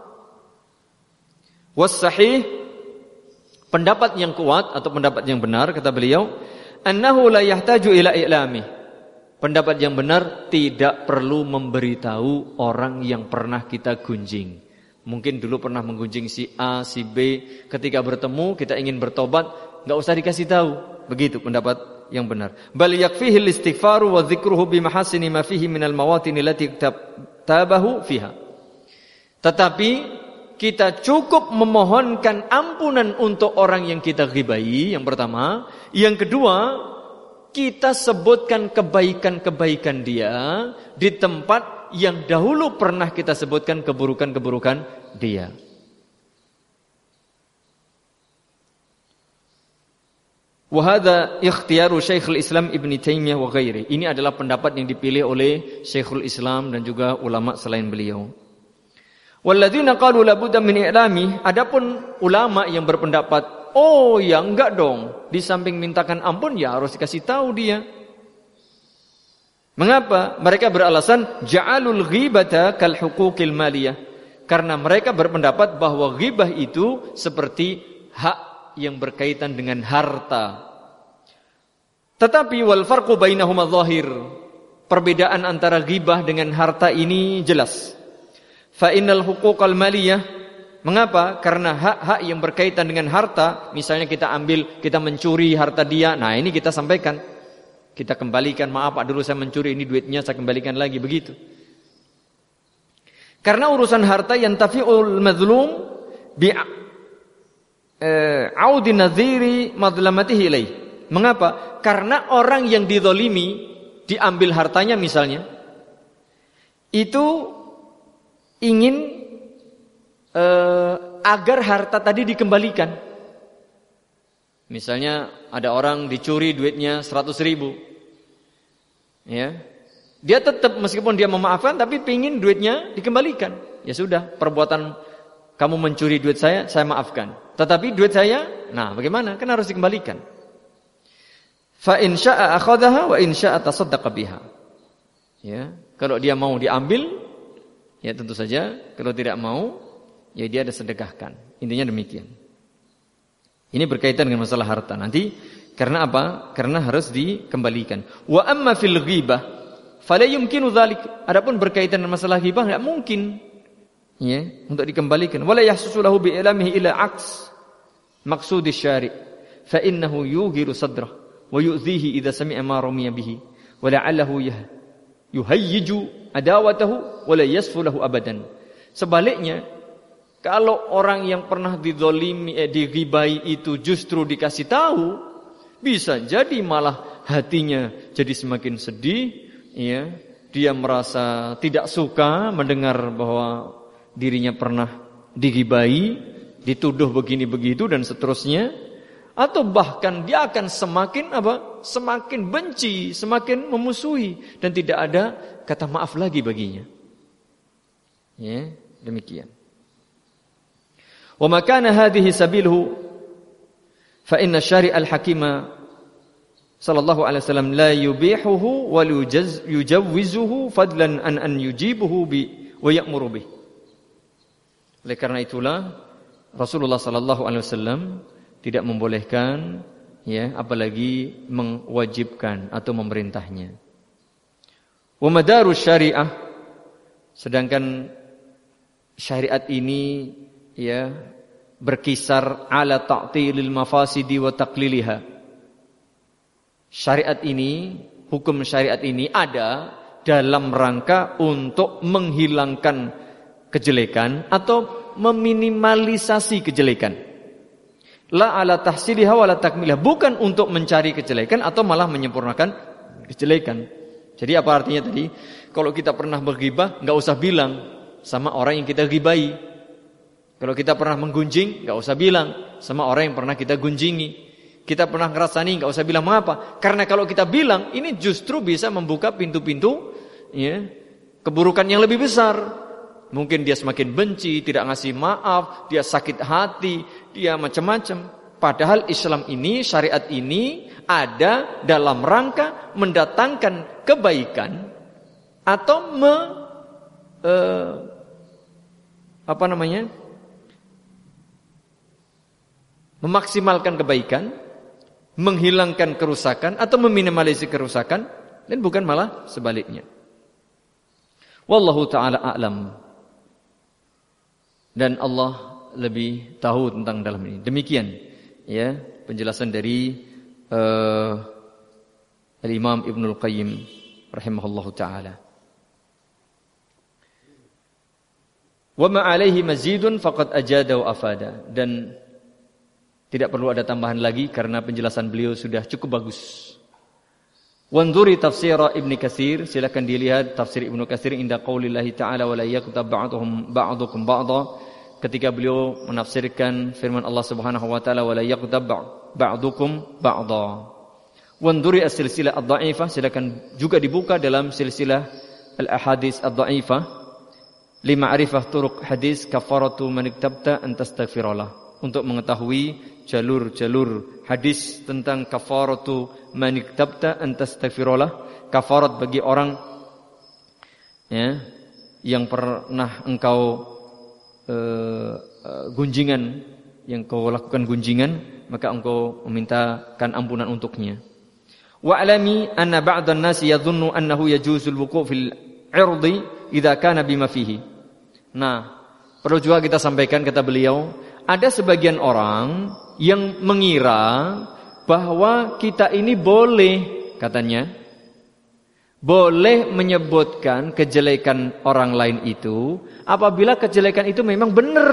Was sahih, pendapat yang kuat atau pendapat yang benar kata beliau, annahu la yahtaju ila i'lami. Pendapat yang benar, tidak perlu memberitahu orang yang pernah kita gunjing. Mungkin dulu pernah menggunjing si A, si B, ketika bertemu kita ingin bertobat, enggak usah dikasih tahu. Begitu pendapat yang benar. Bal yakfihi al-istighfaru wa dzikruhu bi mahasini ma fihi minal mawatin allati tabahu fiha. Tetapi kita cukup memohonkan ampunan untuk orang yang kita ghibahi, yang pertama. Yang kedua, kita sebutkan kebaikan-kebaikan dia di tempat yang dahulu pernah kita sebutkan keburukan-keburukan dia. Wa hadza ikhtiyaru Syekhul Islam Ibnu Taimiyah wa ghairi. Ini adalah pendapat yang dipilih oleh Syekhul Islam dan juga ulama selain beliau. Walladzina qalu la budda min i'lami, adapun ulama yang berpendapat, oh ya enggak dong, di samping mintakan ampun ya harus dikasih tahu dia. Mengapa? Mereka beralasan ja'alul ghibata kal huquqil maliyah. Karena mereka berpendapat bahwa ghibah itu seperti hak yang berkaitan dengan harta. Tetapi wal farqu bainahuma dhahir. Perbedaan antara ghibah dengan harta ini jelas. Fa innal huquqal maliyah, mengapa? Karena hak-hak yang berkaitan dengan harta, misalnya kita ambil, kita mencuri harta dia, nah ini kita sampaikan. Kita kembalikan, maaf Pak, dulu saya mencuri, ini duitnya saya kembalikan lagi, begitu. Karena urusan harta yang tafi'ul mazlum bi audi nadhiri madlamatihi ilaih. Mengapa? Karena orang yang dizalimi, diambil hartanya misalnya, itu ingin eh, agar harta tadi dikembalikan. Misalnya ada orang dicuri duitnya seratus ribu, ya, dia tetap meskipun dia memaafkan tapi pingin duitnya dikembalikan. Ya sudah, perbuatan kamu mencuri duit saya, saya maafkan. Tetapi duit saya, nah bagaimana? Kan harus dikembalikan. Fa in syaa akhadhaha wa in syaa tasaddaqa biha. Ya, kalau dia mau diambil, ya tentu saja. Kalau tidak mau, ya dia ada sedekahkan. Intinya demikian. Ini berkaitan dengan masalah harta. Nanti karena apa? Karena harus dikembalikan. Wa amma fil ghibah fala yumkinu dzalik. Adapun berkaitan dengan masalah ghibah enggak mungkin ya untuk dikembalikan. Wala yahsusu lahu bi ilamihi ila aks maqsud asy-syari' fa innahu yughiru sadrah wa yu'dhihi idza sami'a ma rumiya bihi wa la'allahu yuhayyiju adawatahu wa la yasfu lahu abadan. Sebaliknya, kalau orang yang pernah dizalimi, eh, dighibahi itu justru dikasih tahu, bisa jadi malah hatinya jadi semakin sedih, ya. Dia merasa tidak suka mendengar bahwa dirinya pernah dighibahi, dituduh begini begitu dan seterusnya, atau bahkan dia akan semakin apa? Semakin benci, semakin memusuhi dan tidak ada kata maaf lagi baginya. Ya, demikian. Wa ma kana hadhihi sabiluhu fa inna syari'al hakima sallallahu alaihi wasallam la yubihuhu wa yujawwizuhu fadlan an an yujibuhu bi wa ya'muru bih. Oleh karena itulah Rasulullah sallallahu alaihi wasallam tidak membolehkan, ya, apalagi mewajibkan atau memerintahnya. Wa madarus syariah, sedangkan syariat ini, ya, berkisar ala ta'tilil mafasidi wa taqliliha. Syariat ini, hukum syariat ini ada dalam rangka untuk menghilangkan kejelekan atau meminimalisasi kejelekan. La ala tahsiliha wa la takmilah, bukan untuk mencari kejelekan atau malah menyempurnakan kejelekan. Jadi apa artinya tadi? Kalau kita pernah berghibah, enggak usah bilang sama orang yang kita ghibahi. Kalau kita pernah menggunjing, enggak usah bilang sama orang yang pernah kita gunjingi. Kita pernah ngerasani, enggak usah bilang. Mengapa? Karena kalau kita bilang, ini justru bisa membuka pintu-pintu ya, keburukan yang lebih besar. Mungkin dia semakin benci, tidak ngasih maaf, dia sakit hati, dia macam-macam. Padahal Islam ini, syariat ini ada dalam rangka mendatangkan kebaikan atau me, eh, apa namanya, memaksimalkan kebaikan, menghilangkan kerusakan atau meminimalisir kerusakan, dan bukan malah sebaliknya. Wallahu ta'ala a'lam. Dan Allah lebih tahu tentang dalam ini. Demikian ya penjelasan dari uh, Al-Imam Ibnul Qayyim rahimahullahu ta'ala. Wa ma alaihi mazidun faqad ajada wa afada. Dan tidak perlu ada tambahan lagi karena penjelasan beliau sudah cukup bagus. Wanzuri tafsir Ibnu Katsir, silakan dilihat tafsir Ibnu Katsir inda qaulillahi ta'ala wa la yaqtab ba'duhum ba'dukum ba'dha, ketika beliau menafsirkan firman Allah Subhanahu wa taala wa la yaqtab ba'dukum ba'dha. Wanzuri as-silsilah ad-dha'ifah, silakan juga dibuka dalam silsilah al-ahadits ad-dha'ifah lima'rifah turuq hadis kafaratu man iktabta an tastaghfirullah, untuk mengetahui jalur-jalur hadis tentang kafaratu man iktabta an tastaghfirullah, kafarat bagi orang ya yang pernah engkau uh, uh, gunjingan, yang kau lakukan gunjingan, maka engkau memintakan ampunan untuknya. Wa'lami anna ba'dhan nasi yadhunnu annahu yajuzul wuqu' fil 'irdi idza kana bima fihi. Nah, perlu juga kita sampaikan, kata beliau, ada sebagian orang yang mengira bahwa kita ini boleh, katanya, boleh menyebutkan kejelekan orang lain itu apabila kejelekan itu memang benar.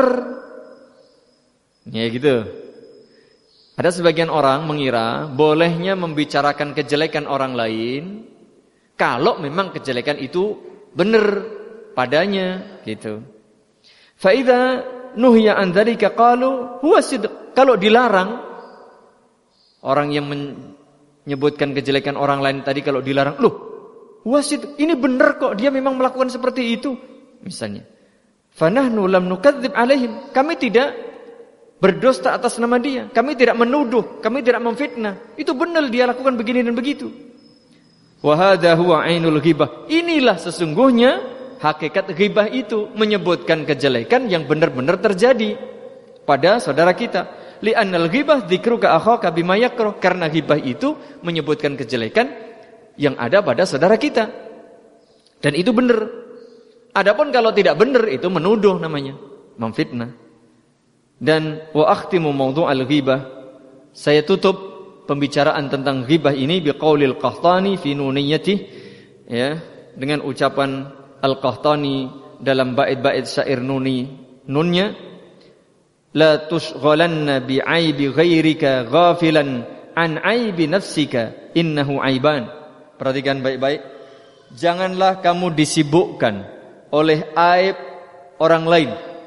Ya gitu. Ada sebagian orang mengira bolehnya membicarakan kejelekan orang lain kalau memang kejelekan itu benar padanya, gitu. Fa idza nuhiya an dzalika qalu huwa sidq. Kalau dilarang, orang yang menyebutkan kejelekan orang lain tadi kalau dilarang, loh, huwa sidq, ini benar kok, dia memang melakukan seperti itu, misalnya. Fa nahnu lam nukadzib alaihim. Kami tidak berdusta atas nama dia, kami tidak menuduh, kami tidak memfitnah. Itu benar dia lakukan begini dan begitu. Wa hadza huwa ainul ghibah. Inilah sesungguhnya hakikat ghibah itu, menyebutkan kejelekan yang benar-benar terjadi pada saudara kita. Li'annal ghibah dzikruka akhaka bima yakrah, karena ghibah itu menyebutkan kejelekan yang ada pada saudara kita. Dan itu benar. Adapun kalau tidak benar, itu menuduh namanya, memfitnah. Dan wa akhtimu mawdu'al ghibah, saya tutup pembicaraan tentang ghibah ini biqaulil Qahtani fi nuniyatih, ya, dengan ucapan Al-Qahtani dalam bait-bait syair nuni nunnya, la tushghalanna bi aibi ghairika ghafilan an aibi nafsika innahu aiban. Perhatikan baik-baik, janganlah kamu disibukkan oleh aib orang lain.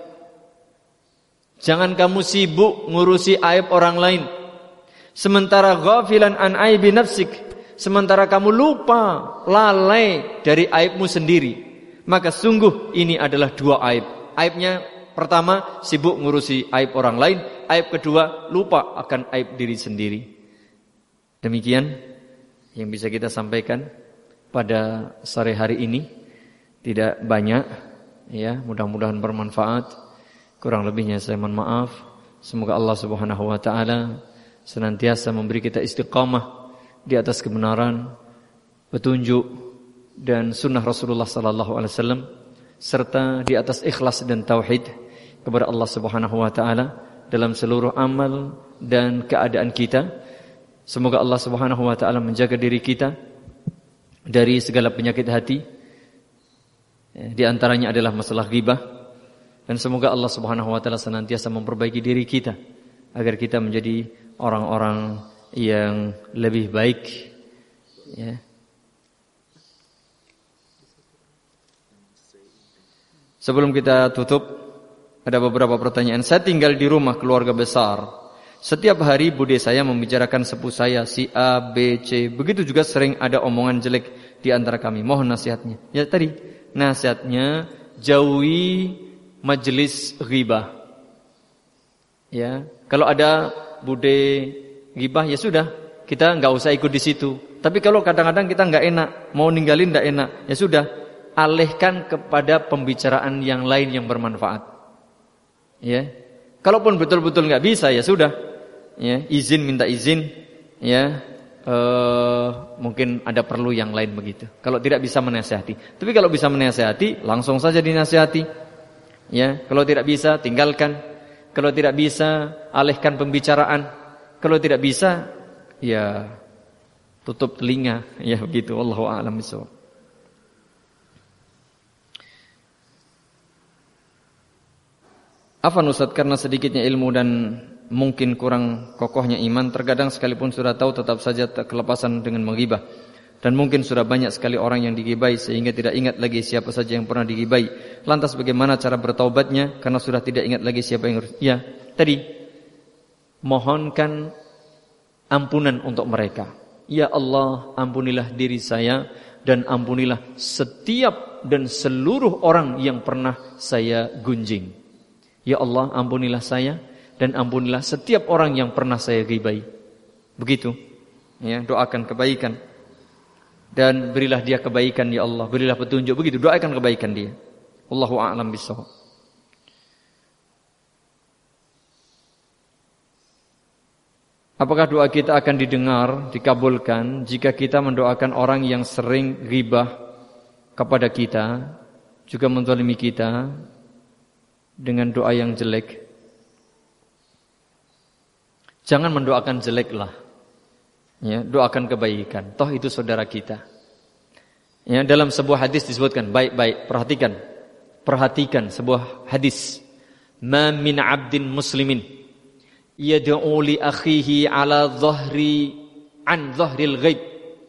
Jangan kamu sibuk ngurusi aib orang lain, sementara ghafilan an aibi nafsik, sementara kamu lupa, lalai dari aibmu sendiri. Maka sungguh ini adalah dua aib. Aibnya pertama, sibuk ngurusi aib orang lain. Aib kedua, lupa akan aib diri sendiri. Demikian yang bisa kita sampaikan pada sore hari ini. Tidak banyak, ya, mudah-mudahan bermanfaat. Kurang lebihnya saya mohon maaf. Semoga Allah Subhanahu wa taala senantiasa memberi kita istiqamah di atas kebenaran, petunjuk dan sunnah Rasulullah sallallahu alaihi wasallam, serta di atas ikhlas dan tauhid kepada Allah Subhanahu wa taala dalam seluruh amal dan keadaan kita. Semoga Allah Subhanahu wa taala menjaga diri kita dari segala penyakit hati. Di antaranya adalah masalah ghibah, dan semoga Allah Subhanahu wa taala senantiasa memperbaiki diri kita agar kita menjadi orang-orang yang lebih baik, ya. Sebelum kita tutup, ada beberapa pertanyaan. Saya tinggal di rumah keluarga besar. Setiap hari bude saya membicarakan sepupu saya si A, B, C. Begitu juga sering ada omongan jelek di antara kami. Mohon nasihatnya. Ya tadi, nasihatnya jauhi majelis ghibah. Ya, kalau ada bude ghibah ya sudah, kita nggak usah ikut di situ. Tapi kalau kadang-kadang kita nggak enak, mau ninggalin nggak enak, ya sudah, alihkan kepada pembicaraan yang lain yang bermanfaat. Ya, kalaupun betul-betul nggak bisa, ya sudah, ya izin minta izin, ya eh, mungkin ada perlu yang lain begitu. Kalau tidak bisa menasihati, tapi kalau bisa menasihati, langsung saja dinasihati. Ya, kalau tidak bisa, tinggalkan. Kalau tidak bisa, alihkan pembicaraan. Kalau tidak bisa, ya tutup telinga, ya begitu. Wallahu a'lam bishawab. Afwan Ustaz, karena sedikitnya ilmu dan mungkin kurang kokohnya iman, terkadang sekalipun sudah tahu tetap saja kelepasan dengan menggibah. Dan mungkin sudah banyak sekali orang yang digibai sehingga tidak ingat lagi siapa saja yang pernah digibai. Lantas bagaimana cara bertaubatnya karena sudah tidak ingat lagi siapa yang harus. Ya, tadi mohonkan ampunan untuk mereka. Ya Allah, ampunilah diri saya dan ampunilah setiap dan seluruh orang yang pernah saya gunjing. Ya Allah, ampunilah saya dan ampunilah setiap orang yang pernah saya ghibai. Begitu. Ya, doakan kebaikan. Dan berilah dia kebaikan ya Allah, berilah petunjuk, begitu doakan kebaikan dia. Wallahu a'lam bishawab. Apakah doa kita akan didengar, dikabulkan jika kita mendoakan orang yang sering ghibah kepada kita, juga menzalimi kita dengan doa yang jelek? Jangan mendoakan jelek lah. Ya, doakan kebaikan. Toh itu saudara kita. Ya, dalam sebuah hadis disebutkan, baik-baik, perhatikan. Perhatikan sebuah hadis. Ma min 'abdin muslimin yad'u li akhihi 'ala dhahri an dhahril ghaib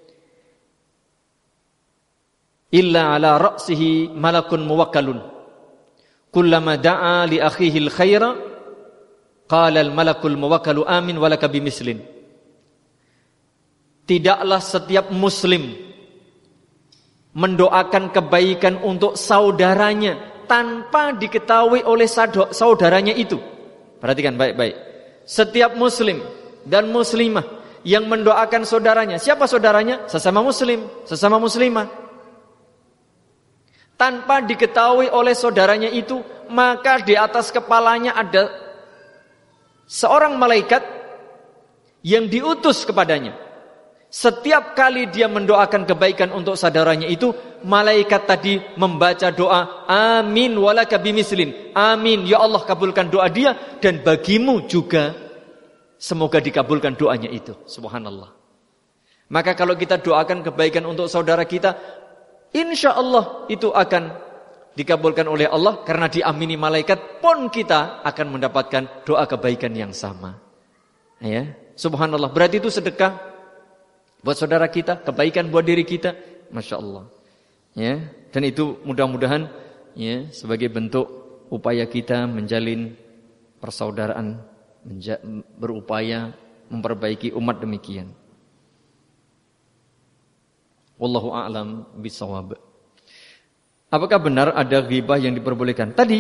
illa 'ala ra'sihi malakun muwakkalun. Kullama da'a li akhihi al-khaira qala al-malakul muwakkalu amin walaka bimislin. Tidaklah setiap muslim mendoakan kebaikan untuk saudaranya tanpa diketahui oleh saudaranya itu. Perhatikan baik-baik. Setiap muslim dan muslimah yang mendoakan saudaranya. Siapa saudaranya? Sesama muslim, sesama muslimah. Tanpa diketahui oleh saudaranya itu, maka di atas kepalanya ada seorang malaikat yang diutus kepadanya. Setiap kali dia mendoakan kebaikan untuk saudaranya itu, malaikat tadi membaca doa amin walaka bimislin. Amin, ya Allah kabulkan doa dia dan bagimu juga semoga dikabulkan doanya itu. Subhanallah. Maka kalau kita doakan kebaikan untuk saudara kita, insya Allah itu akan dikabulkan oleh Allah karena diamini malaikat, pun kita akan mendapatkan doa kebaikan yang sama. Ya, subhanallah. Berarti itu sedekah buat saudara kita, kebaikan buat diri kita, masya Allah. Ya, dan itu mudah-mudahan ya sebagai bentuk upaya kita menjalin persaudaraan, menja- berupaya memperbaiki umat demikian. Wallahu a'lam bishawab. Apakah benar ada ghibah yang diperbolehkan? Tadi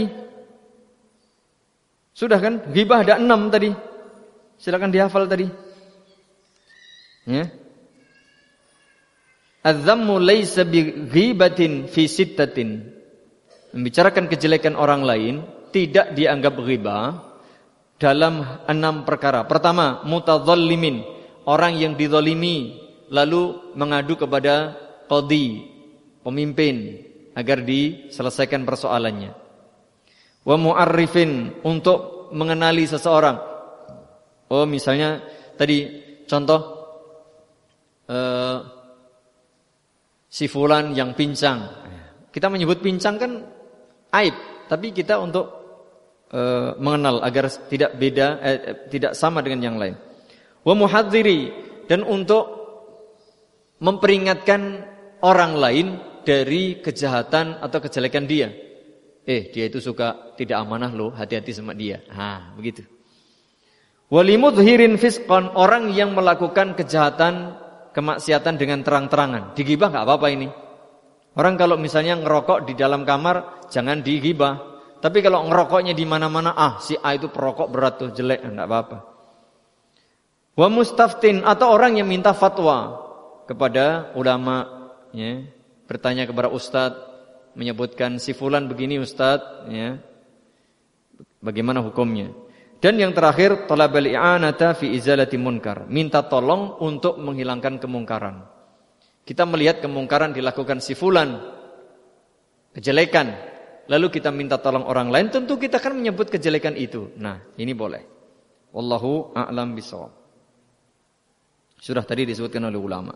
sudah kan, ghibah ada enam tadi. Silakan dihafal tadi. Ya. Az-zammu laysa bighibatin fi sittatin. Membicarakan kejelekan orang lain tidak dianggap ghibah dalam enam perkara. Pertama, mutadzallimin, orang yang dizalimi lalu mengadu kepada qadhi, pemimpin, agar diselesaikan persoalannya. Wa mu'arrifin, untuk mengenali seseorang. Oh, misalnya tadi contoh uh, si fulan yang pincang. Kita menyebut pincang kan aib, tapi kita untuk uh, mengenal agar tidak beda eh, tidak sama dengan yang lain. Wa muhadziri, dan untuk memperingatkan orang lain dari kejahatan atau kejelekan dia. Eh, dia itu suka tidak amanah loh, hati-hati sama dia. Ha, begitu. Walimudhirin fisqan, orang yang melakukan kejahatan, kemaksiatan dengan terang-terangan. Digibah enggak apa-apa ini. Orang kalau misalnya ngerokok di dalam kamar, jangan digibah. Tapi kalau ngerokoknya di mana-mana, ah si A itu perokok berat tuh, jelek, enggak apa-apa. Wa mustaftin, atau orang yang minta fatwa kepada ulama, ya, bertanya kepada ustadz, menyebutkan si fulan begini ustadz, ya, bagaimana hukumnya. Dan yang terakhir, talabal i'anata fi izalati munkar, minta tolong untuk menghilangkan kemungkaran. Kita melihat kemungkaran dilakukan si fulan, kejelekan, lalu kita minta tolong orang lain, tentu kita akan menyebut kejelekan itu. Nah, ini boleh. Wallahu a'lam bishawab. Sudah tadi disebutkan oleh ulama.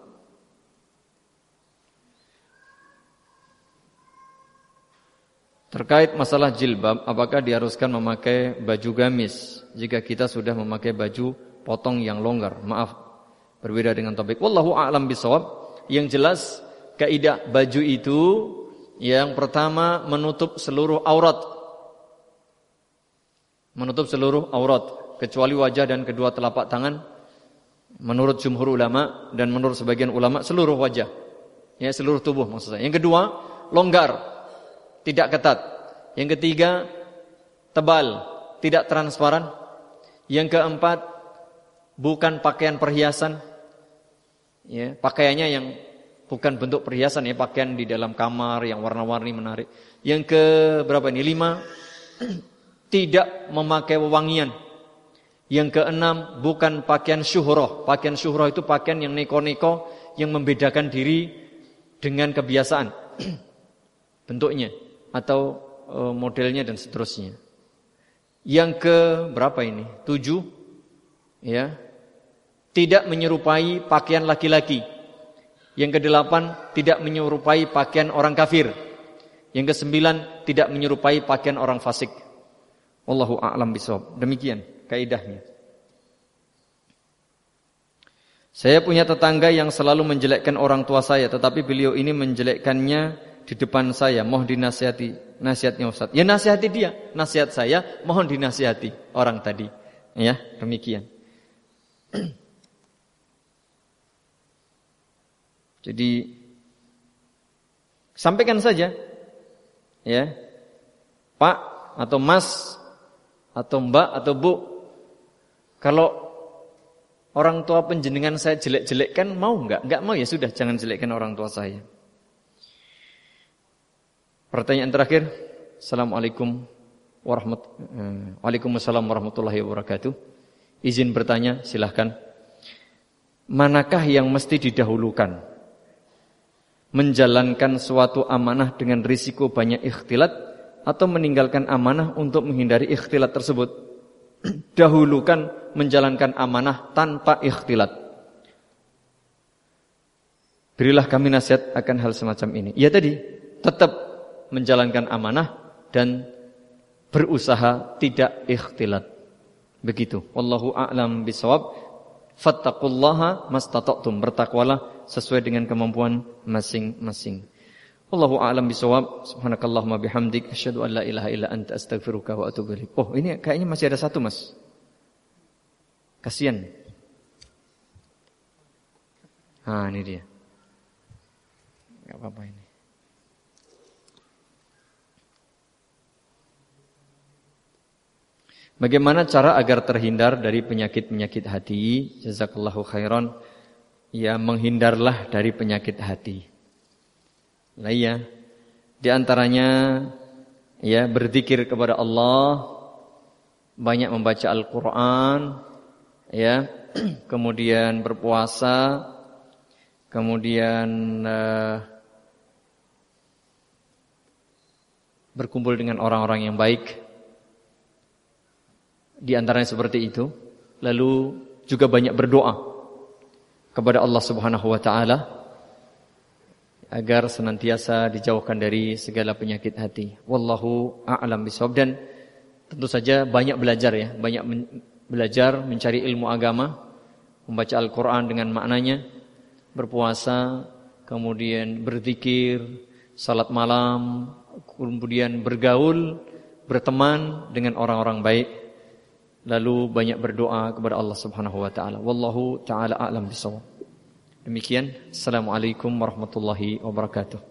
Terkait masalah jilbab, apakah diharuskan memakai baju gamis jika kita sudah memakai baju potong yang longgar? Maaf, berbeda dengan topik. Wallahu a'lam bishawab. Yang jelas kaidah baju itu yang pertama menutup seluruh aurat. Menutup seluruh aurat kecuali wajah dan kedua telapak tangan. Menurut jumhur ulama dan menurut sebagian ulama seluruh wajah. Ya, seluruh tubuh maksud saya. Yang kedua, longgar, tidak ketat. Yang ketiga, tebal, tidak transparan. Yang keempat, bukan pakaian perhiasan. Ya, pakaiannya yang bukan bentuk perhiasan, ya, pakaian di dalam kamar yang warna-warni menarik. Yang ke berapa ini? Lima, tidak memakai wewangian. Yang keenam, bukan pakaian syuhroh. Pakaian syuhroh itu pakaian yang neko-neko, yang membedakan diri dengan kebiasaan bentuknya atau e, modelnya dan seterusnya. Yang ke berapa ini? Tujuh, ya, tidak menyerupai pakaian laki-laki. Yang kedelapan, tidak menyerupai pakaian orang kafir. Yang kesembilan, tidak menyerupai pakaian orang fasik. Wallahu a'lam bishawab. Demikian kaidahnya. Saya punya tetangga yang selalu menjelekkan orang tua saya, tetapi beliau ini menjelekkannya di depan saya. Mohon dinasihati. Nasihatnya Ustaz. Ya, nasihati dia. Nasihat saya, mohon dinasihati orang tadi. Ya, demikian. Jadi sampaikan saja, ya, Pak atau Mas atau Mbak atau Bu, kalau orang tua penjenengan saya jelek-jelekkan, mau enggak? Enggak mau, ya sudah, jangan jelekkan orang tua saya. Pertanyaan terakhir. Assalamualaikum warahmatullahi Waalaikumsalam warahmatullahi wabarakatuh. Izin bertanya, silahkan. Manakah yang mesti didahulukan? Menjalankan suatu amanah dengan risiko banyak ikhtilat atau meninggalkan amanah untuk menghindari ikhtilat tersebut? Dahulukan menjalankan amanah tanpa ikhtilat. Berilah kami nasihat akan hal semacam ini. Ya tadi, tetap menjalankan amanah dan berusaha tidak ikhtilat. Begitu. Wallahu a'lam bishawab. Fattaqullaha mastata'tum. Bertakwalah sesuai dengan kemampuan masing-masing. Wallahu a'lam bishawab. Subhanakallahumma bihamdik asyhadu an la ilaha illa anta astaghfiruka wa atubu ilaik. Oh, ini kayaknya masih ada satu, Mas. Kasihan. Ah, ini dia. Enggak apa-apa ini. Bagaimana cara agar terhindar dari penyakit-penyakit hati? Jazakallahu khairan. Ya, menghindarlah dari penyakit hati. Lah ya, di antaranya ya berzikir kepada Allah, banyak membaca Al-Qur'an, ya, kemudian berpuasa, kemudian uh, berkumpul dengan orang-orang yang baik. Di antaranya seperti itu. Lalu juga banyak berdoa kepada Allah Subhanahu wa taala agar senantiasa dijauhkan dari segala penyakit hati. Wallahu a'lam bishawab. Dan tentu saja banyak belajar ya, banyak men- belajar mencari ilmu agama, membaca Al-Quran dengan maknanya, berpuasa, kemudian berzikir, salat malam, kemudian bergaul, berteman dengan orang-orang baik, lalu banyak berdoa kepada Allah Subhanahu wa taala. Wallahu taala a'lam bishawab. Demikian, assalamualaikum warahmatullahi wabarakatuh.